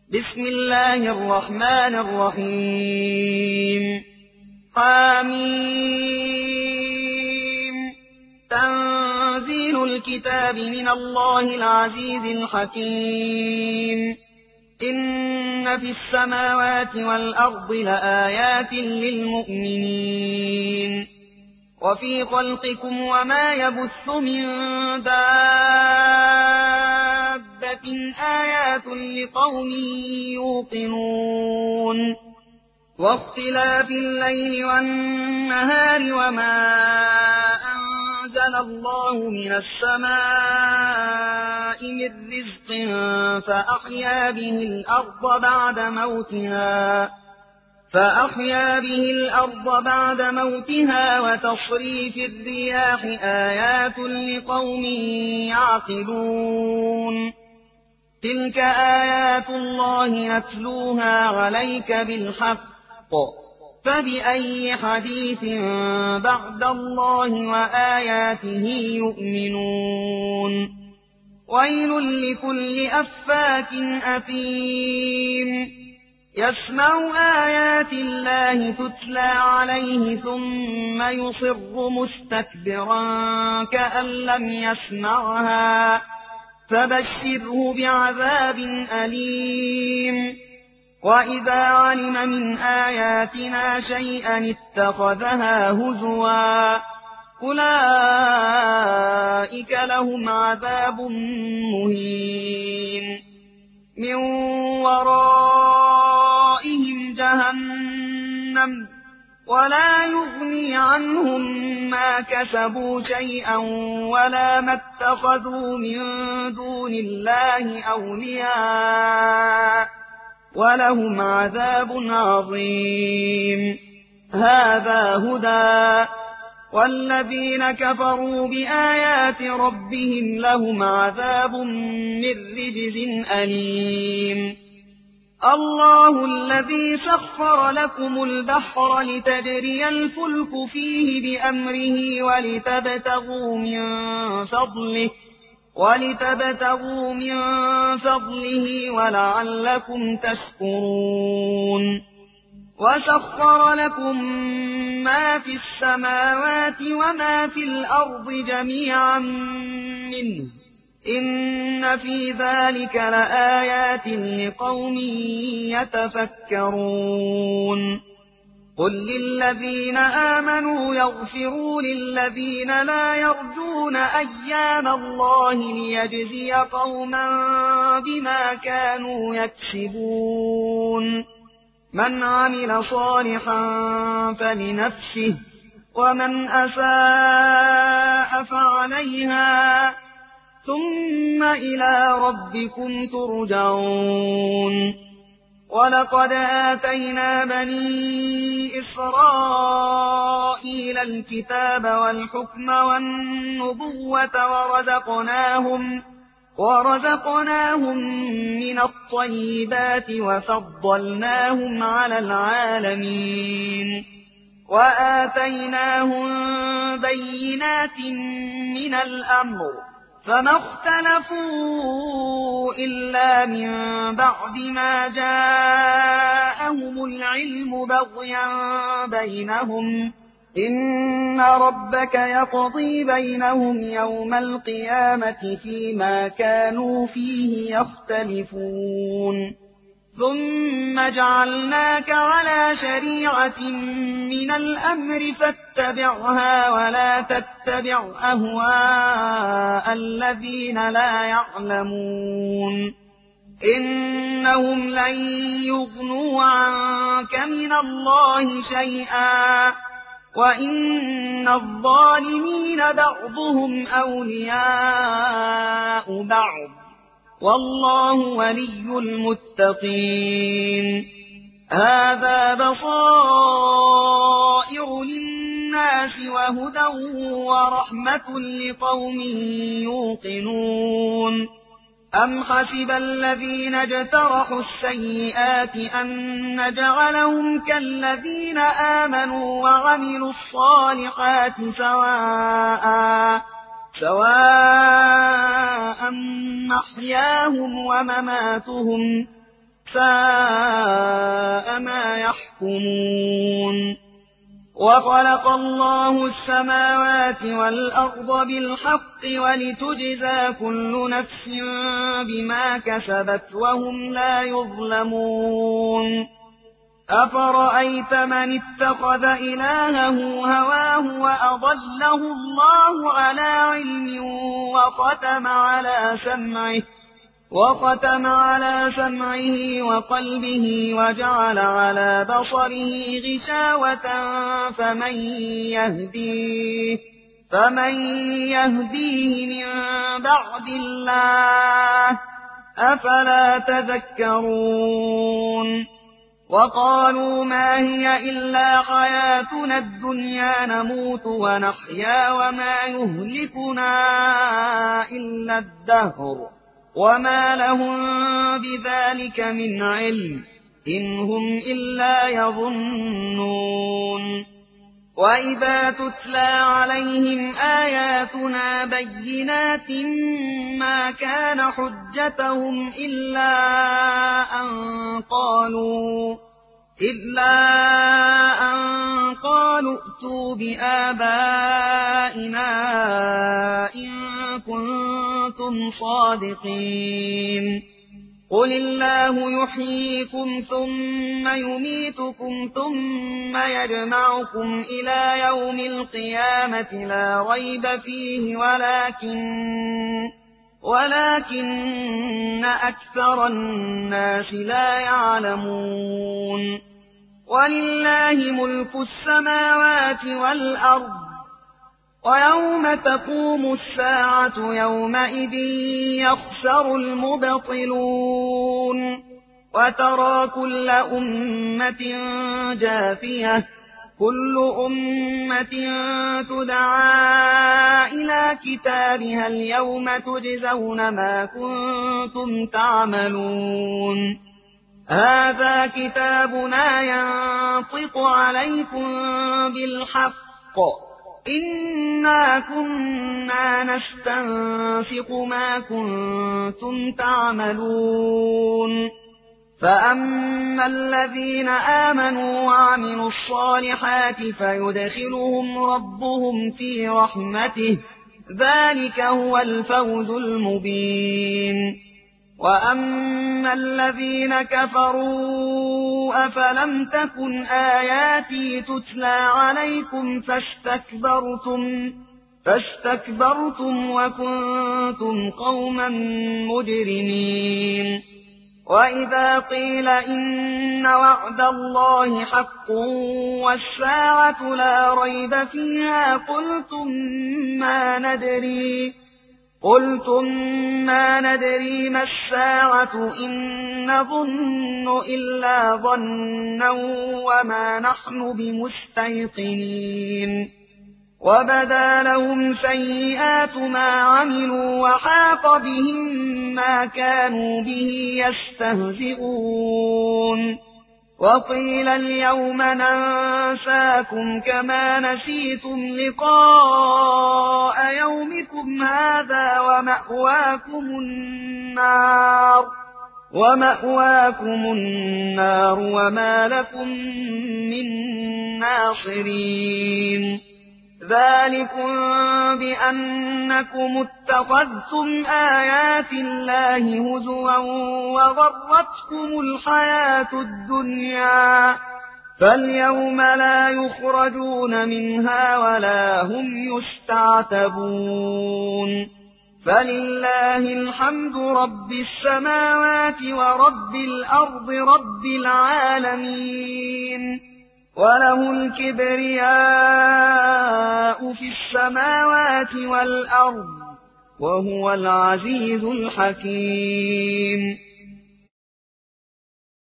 بسم الله الرحمن الرحيم حميم تنزيل الكتاب من الله العزيز الحكيم إن في السماوات والأرض لآيات للمؤمنين وفي خلقكم وما يبث من دابة آيات لقوم يوقنون واختلاف الليل والنهار وما أنزل الله من السماء من رزق فأحيا به الأرض بعد موتها وتصريف الرياح آيات لقوم يعقلون تلك آيات الله نتلوها عليك بالحق فبأي حديث بعد الله وآياته يؤمنون ويل لكل أفاك أثيم يسمع آيات الله تتلى عليه ثم يصر مستكبرا كأن لم يسمعها فبشره بعذاب أليم وإذا علم من آياتنا شيئا اتخذها هزوا أولئك لهم عذاب مهين من ورائهم جهنم ولا يغني عنهم ما كسبوا شيئا ولا ما اتخذوا من دون الله أولياء ولهم عذاب عظيم هذا هدى والذين كفروا بآيات ربهم لهم عذاب من رجز أليم الله الذي سخر لكم البحر لتجري الفلك فيه بأمره ولتبتغوا من فضله ولعلكم تشكرون وسخر لكم ما في السماوات وما في الأرض جميعا منه إن في ذلك لآيات لقوم يتفكرون قل للذين آمنوا يغفروا للذين لا يرجون أيام الله ليجزي قوما بما كانوا يكسبون من عمل صالحا فلنفسه ومن أساء فعليها ثم إلى ربكم ترجعون ولقد آتينا بني إسرائيل الكتاب والحكم والنبوة ورزقناهم من الطيبات وفضلناهم على العالمين وآتيناهم بينات من الأمر فما اختلفوا إلا من بعد ما جاءهم العلم بغيا بينهم إن ربك يقضي بينهم يوم القيامة فيما كانوا فيه يختلفون ثم جعلناك على شريعة من الأمر فاتبعها ولا تتبع أهواء الذين لا يعلمون إنهم لن يغنوا عنك من الله شيئا وإن الظالمين بعضهم أولياء بعض والله ولي المتقين هذا بصائر للناس وهدى ورحمة لقوم يوقنون أم حسب الذين اجترحوا السيئات أن نجعلهم كالذين آمنوا وعملوا الصالحات سواء محياهم ومماتهم ساء ما يحكمون وخلق الله السماوات والأرض بالحق ولتجزى كل نفس بما كسبت وهم لا يظلمون أفرأيت من اتخذ إلهه هواه وأضله الله على علم وختم على سمعه وقلبه وجعل على بصره غشاوة فمن يهديه من بعد الله أفلا تذكرون وقالوا ما هي إلا حياتنا الدنيا نموت ونحيا وما يهلكنا إلا الدهر وما لهم بذلك من علم إن هم إلا يظنون وإذا تتلى عليهم آياتنا بينات ما كان حجتهم إلا أن قالوا ائتوا بآبائنا إن كنتم صادقين قل الله يحييكم ثم يميتكم ثم يجمعكم إلى يوم القيامة لا ريب فيه ولكن أكثر الناس لا يعلمون ولله ملك السماوات والأرض ويوم تقوم الساعة يومئذ يخسر المبطلون وترى كل أمة جاثية كل أمة تدعى إلى كتابها اليوم تجزون ما كنتم تعملون هذا كتابنا ينطق عليكم بالحق إنا كنا نستنسخ ما كنتم تعملون فأما الذين آمنوا وعملوا الصالحات فيدخلهم ربهم في رحمته ذلك هو الفوز المبين وأما الذين كفروا أفلم تكن آياتي تتلى عليكم فاستكبرتم وكنتم قوما مجرمين وإذا قيل إن وعد الله حق والساعة لا ريب فيها قلتم ما ندري ما الساعة إن نظن إلا ظنا وما نحن بمستيقنين وبدا لهم سيئات ما عملوا وحاق بهم ما كانوا به يستهزئون وقيل اليوم ننساكم كما نسيتم لقاء يومكم هذا ومأواكم النار وما لكم من ناصرين ذلكم بأنكم اتخذتم آيات الله هزوا وغرتكم الحياة الدنيا فاليوم لا يخرجون منها ولا هم يستعتبون فلله الحمد رب السماوات ورب الأرض رب العالمين وله الكبرياء في السماوات والأرض وهو العزيز الحكيم